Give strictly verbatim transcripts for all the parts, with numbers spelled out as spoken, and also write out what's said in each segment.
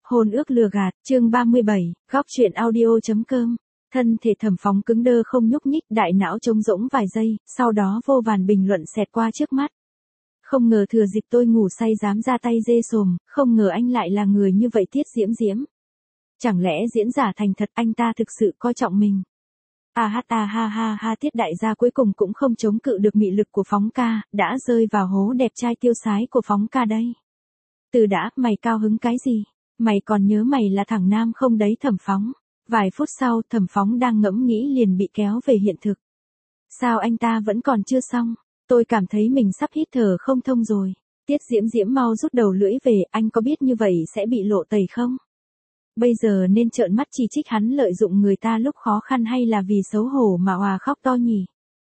Hôn ước lừa gạt, chương ba mươi bảy, góc truyện audio.com. Thân thể Thẩm Phóng cứng đơ không nhúc nhích, đại não trống rỗng vài giây, sau đó vô vàn bình luận xẹt qua trước mắt. Không ngờ thừa dịp tôi ngủ say dám ra tay dê sồm, không ngờ anh lại là người như vậy Tiết Diễm Diễm. Chẳng lẽ diễn giả thành thật anh ta thực sự coi trọng mình? À hát à ha ha ha Tiết đại gia cuối cùng cũng không chống cự được mị lực của Phóng ca, đã rơi vào hố đẹp trai tiêu sái của Phóng ca đây. Từ đã, mày cao hứng cái gì? Mày còn nhớ mày là thằng nam không đấy Thẩm Phóng. Vài phút sau Thẩm Phóng đang ngẫm nghĩ liền bị kéo về hiện thực. Sao anh ta vẫn còn chưa xong? Tôi cảm thấy mình sắp hít thở không thông rồi. Tiết Diễm Diễm mau rút đầu lưỡi về, anh có biết như vậy sẽ bị lộ tẩy không? Bây giờ nên trợn mắt chỉ trích hắn lợi dụng người ta lúc khó khăn hay là vì xấu hổ mà òa khóc to nhỉ?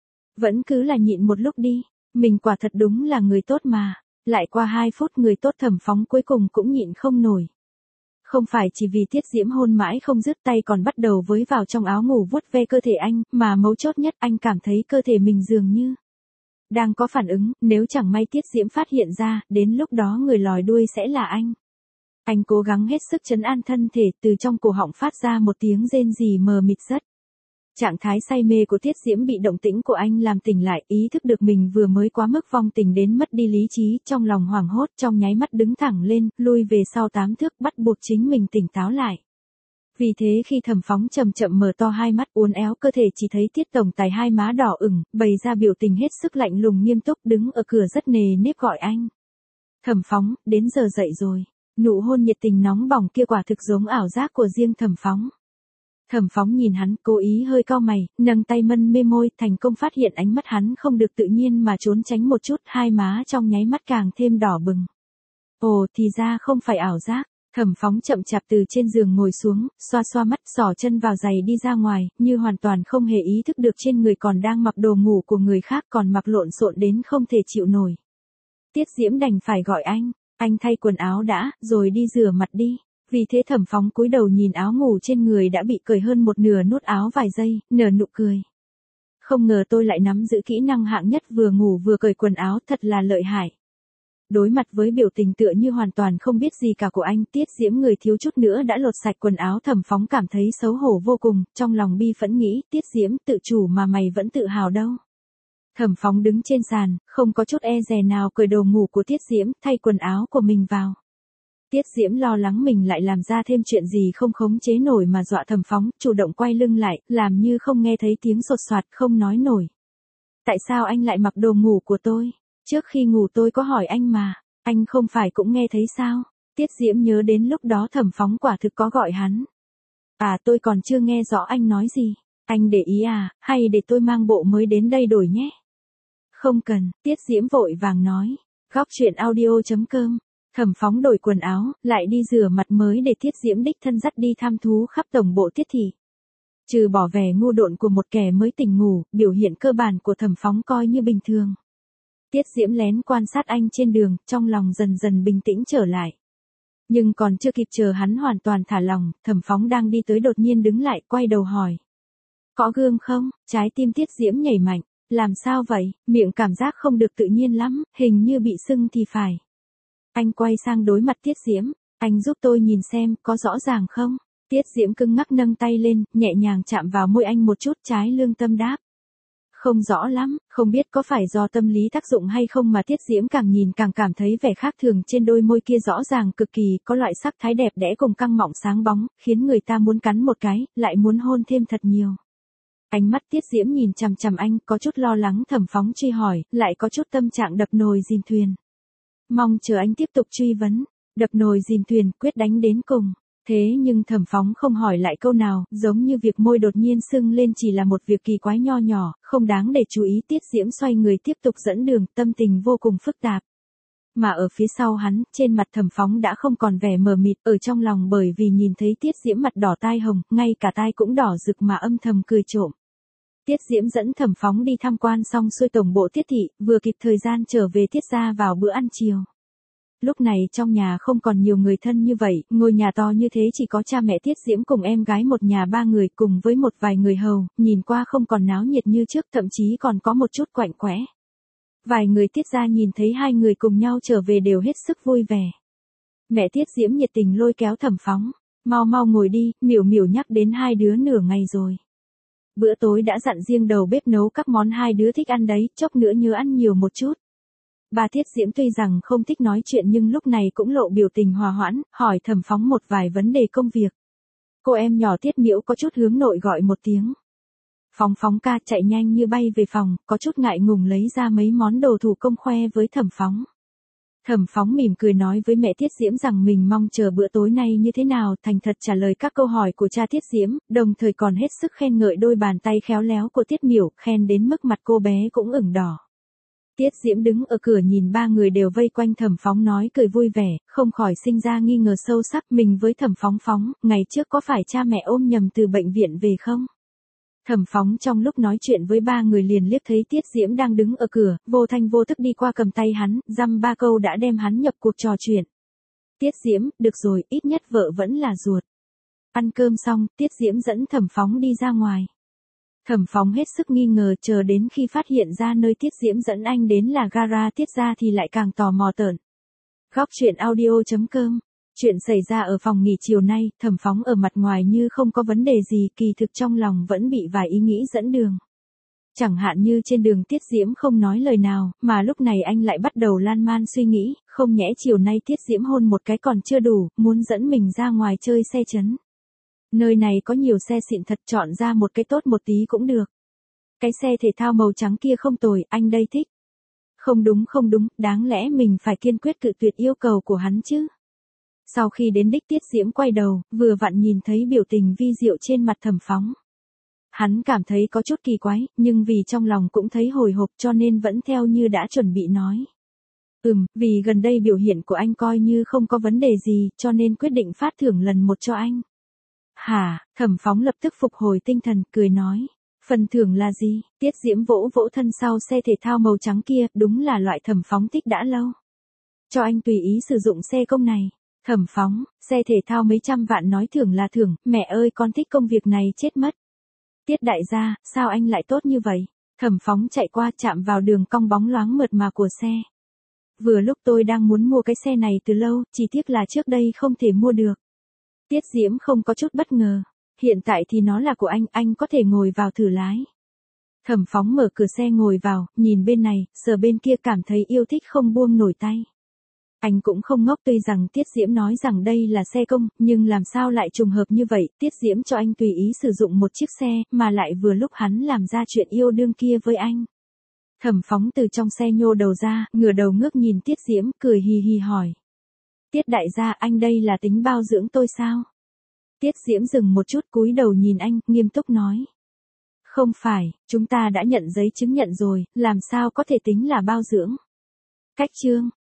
Vẫn cứ là nhịn một lúc đi, mình quả thật đúng là người tốt mà. Lại qua hai phút người tốt Thẩm Phóng cuối cùng cũng nhịn không nổi. Không phải chỉ vì Tiết Diễm hôn mãi không dứt tay còn bắt đầu với vào trong áo ngủ vuốt ve cơ thể anh, mà mấu chốt nhất anh cảm thấy cơ thể mình dường như đang có phản ứng, nếu chẳng may Tiết Diễm phát hiện ra, đến lúc đó người lòi đuôi sẽ là anh. Anh cố gắng hết sức trấn an thân thể, từ trong cổ họng phát ra một tiếng rên rỉ mờ mịt rất. Trạng thái say mê của Tiết Diễm bị động tĩnh của anh làm tỉnh lại, ý thức được mình vừa mới quá mức vong tình đến mất đi lý trí, trong lòng hoảng hốt trong nháy mắt đứng thẳng lên, lui về sau tám thước bắt buộc chính mình tỉnh táo lại. Vì thế khi Thẩm Phóng chậm chậm mở to hai mắt uốn éo cơ thể chỉ thấy Tiết tổng tài hai má đỏ ửng, bày ra biểu tình hết sức lạnh lùng nghiêm túc đứng ở cửa rất nề nếp gọi anh. Thẩm Phóng, đến giờ dậy rồi. Nụ hôn nhiệt tình nóng bỏng kia quả thực giống ảo giác của riêng Thẩm Phóng. Thẩm Phóng nhìn hắn, cố ý hơi cau mày, nâng tay mân mê môi, thành công phát hiện ánh mắt hắn không được tự nhiên mà trốn tránh một chút, hai má trong nháy mắt càng thêm đỏ bừng. Ồ, thì ra không phải ảo giác. Thẩm Phóng chậm chạp từ trên giường ngồi xuống, xoa xoa mắt, xỏ chân vào giày đi ra ngoài, như hoàn toàn không hề ý thức được trên người còn đang mặc đồ ngủ của người khác, còn mặc lộn xộn đến không thể chịu nổi. Tiết Diễm đành phải gọi anh, anh thay quần áo đã, rồi đi rửa mặt đi. Vì thế Thẩm Phóng cúi đầu nhìn áo ngủ trên người đã bị cởi hơn một nửa nút áo vài giây, nở nụ cười. Không ngờ tôi lại nắm giữ kỹ năng hạng nhất vừa ngủ vừa cởi quần áo, thật là lợi hại. Đối mặt với biểu tình tựa như hoàn toàn không biết gì cả của anh, Tiết Diễm người thiếu chút nữa đã lột sạch quần áo. Thẩm Phóng cảm thấy xấu hổ vô cùng, trong lòng bi phẫn nghĩ, Tiết Diễm tự chủ mà mày vẫn tự hào đâu. Thẩm Phóng đứng trên sàn, không có chút e dè nào cởi đồ ngủ của Tiết Diễm, thay quần áo của mình vào. Tiết Diễm lo lắng mình lại làm ra thêm chuyện gì không khống chế nổi mà dọa Thẩm Phóng, chủ động quay lưng lại, làm như không nghe thấy tiếng sột soạt, không nói nổi. Tại sao anh lại mặc đồ ngủ của tôi? Trước khi ngủ tôi có hỏi anh mà, anh không phải cũng nghe thấy sao? Tiết Diễm nhớ đến lúc đó Thẩm Phóng quả thực có gọi hắn. À tôi còn chưa nghe rõ anh nói gì, anh để ý à, hay để tôi mang bộ mới đến đây đổi nhé? Không cần, Tiết Diễm vội vàng nói. Góc truyện audio.com. Thẩm Phóng đổi quần áo, lại đi rửa mặt mới để Tiết Diễm đích thân dắt đi thăm thú khắp tổng bộ Tiết thị. Trừ bỏ vẻ ngu độn của một kẻ mới tỉnh ngủ, biểu hiện cơ bản của Thẩm Phóng coi như bình thường. Tiết Diễm lén quan sát anh trên đường, trong lòng dần dần bình tĩnh trở lại. Nhưng còn chưa kịp chờ hắn hoàn toàn thả lòng, Thẩm Phóng đang đi tới đột nhiên đứng lại, quay đầu hỏi. Có gương không? Trái tim Tiết Diễm nhảy mạnh. Làm sao vậy? Miệng cảm giác không được tự nhiên lắm, hình như bị sưng thì phải. Anh quay sang đối mặt Tiết Diễm. Anh giúp tôi nhìn xem, có rõ ràng không? Tiết Diễm cứng ngắc nâng tay lên, nhẹ nhàng chạm vào môi anh một chút, trái lương tâm đáp. Không rõ lắm, không biết có phải do tâm lý tác dụng hay không mà Tiết Diễm càng nhìn càng cảm thấy vẻ khác thường trên đôi môi kia rõ ràng cực kỳ, có loại sắc thái đẹp đẽ cùng căng mọng sáng bóng, khiến người ta muốn cắn một cái, lại muốn hôn thêm thật nhiều. Ánh mắt Tiết Diễm nhìn chằm chằm anh, có chút lo lắng. Thẩm Phóng truy hỏi, lại có chút tâm trạng đập nồi dìm thuyền. Mong chờ anh tiếp tục truy vấn, đập nồi dìm thuyền, quyết đánh đến cùng. Thế nhưng Thẩm Phóng không hỏi lại câu nào, giống như việc môi đột nhiên sưng lên chỉ là một việc kỳ quái nho nhỏ, không đáng để chú ý. Tiết Diễm xoay người tiếp tục dẫn đường, tâm tình vô cùng phức tạp. Mà ở phía sau hắn, trên mặt Thẩm Phóng đã không còn vẻ mờ mịt, ở trong lòng bởi vì nhìn thấy Tiết Diễm mặt đỏ tai hồng, ngay cả tai cũng đỏ rực mà âm thầm cười trộm. Tiết Diễm dẫn Thẩm Phóng đi tham quan xong xuôi tổng bộ Tiết thị, vừa kịp thời gian trở về Tiết gia vào bữa ăn chiều. Lúc này trong nhà không còn nhiều người thân như vậy, ngôi nhà to như thế chỉ có cha mẹ Tiết Diễm cùng em gái một nhà ba người cùng với một vài người hầu, nhìn qua không còn náo nhiệt như trước, thậm chí còn có một chút quạnh quẽ. Vài người Tiết gia nhìn thấy hai người cùng nhau trở về đều hết sức vui vẻ. Mẹ Tiết Diễm nhiệt tình lôi kéo Thẩm Phóng. Mau mau ngồi đi, miểu miểu nhắc đến hai đứa nửa ngày rồi. Bữa tối đã dặn riêng đầu bếp nấu các món hai đứa thích ăn đấy, chốc nữa nhớ ăn nhiều một chút. Bà Tiết Diễm tuy rằng không thích nói chuyện nhưng lúc này cũng lộ biểu tình hòa hoãn, hỏi Thẩm Phóng một vài vấn đề công việc. Cô em nhỏ Tiết Miễu có chút hướng nội gọi một tiếng. Phóng Phóng ca chạy nhanh như bay về phòng, có chút ngại ngùng lấy ra mấy món đồ thủ công khoe với Thẩm Phóng. Thẩm Phóng mỉm cười nói với mẹ Tiết Diễm rằng mình mong chờ bữa tối nay như thế nào, thành thật trả lời các câu hỏi của cha Tiết Diễm, đồng thời còn hết sức khen ngợi đôi bàn tay khéo léo của Tiết Miểu, khen đến mức mặt cô bé cũng ửng đỏ. Tiết Diễm đứng ở cửa nhìn ba người đều vây quanh Thẩm Phóng nói cười vui vẻ, không khỏi sinh ra nghi ngờ sâu sắc mình với Thẩm Phóng Phóng, ngày trước có phải cha mẹ ôm nhầm từ bệnh viện về không? Thẩm Phóng trong lúc nói chuyện với ba người liền liếc thấy Tiết Diễm đang đứng ở cửa, vô thanh vô thức đi qua cầm tay hắn, dăm ba câu đã đem hắn nhập cuộc trò chuyện. Tiết Diễm, được rồi, ít nhất vợ vẫn là ruột. Ăn cơm xong, Tiết Diễm dẫn Thẩm Phóng đi ra ngoài. Thẩm Phóng hết sức nghi ngờ, chờ đến khi phát hiện ra nơi Tiết Diễm dẫn anh đến là gara Tiết gia thì lại càng tò mò tởn. Góc truyện audio chấm com. Chuyện xảy ra ở phòng nghỉ chiều nay, Thẩm Phóng ở mặt ngoài như không có vấn đề gì, kỳ thực trong lòng vẫn bị vài ý nghĩ dẫn đường. Chẳng hạn như trên đường Tiết Diễm không nói lời nào, mà lúc này anh lại bắt đầu lan man suy nghĩ, không nhẽ chiều nay Tiết Diễm hôn một cái còn chưa đủ, muốn dẫn mình ra ngoài chơi xe chấn. Nơi này có nhiều xe xịn thật, chọn ra một cái tốt một tí cũng được. Cái xe thể thao màu trắng kia không tồi, anh đây thích. Không đúng không đúng, đáng lẽ mình phải kiên quyết cự tuyệt yêu cầu của hắn chứ. Sau khi đến đích Tiết Diễm quay đầu, vừa vặn nhìn thấy biểu tình vi diệu trên mặt Thẩm Phóng. Hắn cảm thấy có chút kỳ quái, nhưng vì trong lòng cũng thấy hồi hộp cho nên vẫn theo như đã chuẩn bị nói. Ừm, vì gần đây biểu hiện của anh coi như không có vấn đề gì, cho nên quyết định phát thưởng lần một cho anh. Hả, Thẩm Phóng lập tức phục hồi tinh thần, cười nói. Phần thưởng là gì? Tiết Diễm vỗ vỗ thân sau xe thể thao màu trắng kia, đúng là loại Thẩm Phóng thích đã lâu. Cho anh tùy ý sử dụng xe công này. Thẩm Phóng, xe thể thao mấy trăm vạn nói thưởng là thưởng, mẹ ơi con thích công việc này chết mất. Tiết đại gia, sao anh lại tốt như vậy? Thẩm Phóng chạy qua chạm vào đường cong bóng loáng mượt mà của xe. Vừa lúc tôi đang muốn mua cái xe này từ lâu, chỉ tiếc là trước đây không thể mua được. Tiết Diễm không có chút bất ngờ. Hiện tại thì nó là của anh, anh có thể ngồi vào thử lái. Thẩm Phóng mở cửa xe ngồi vào, nhìn bên này, sờ bên kia cảm thấy yêu thích không buông nổi tay. Anh cũng không ngốc, tuy rằng Tiết Diễm nói rằng đây là xe công, nhưng làm sao lại trùng hợp như vậy, Tiết Diễm cho anh tùy ý sử dụng một chiếc xe, mà lại vừa lúc hắn làm ra chuyện yêu đương kia với anh. Thẩm Phóng từ trong xe nhô đầu ra, ngửa đầu ngước nhìn Tiết Diễm, cười hì hì hỏi. Tiết đại gia, anh đây là tính bao dưỡng tôi sao? Tiết Diễm dừng một chút cúi đầu nhìn anh, nghiêm túc nói. Không phải, chúng ta đã nhận giấy chứng nhận rồi, làm sao có thể tính là bao dưỡng? Cách chương.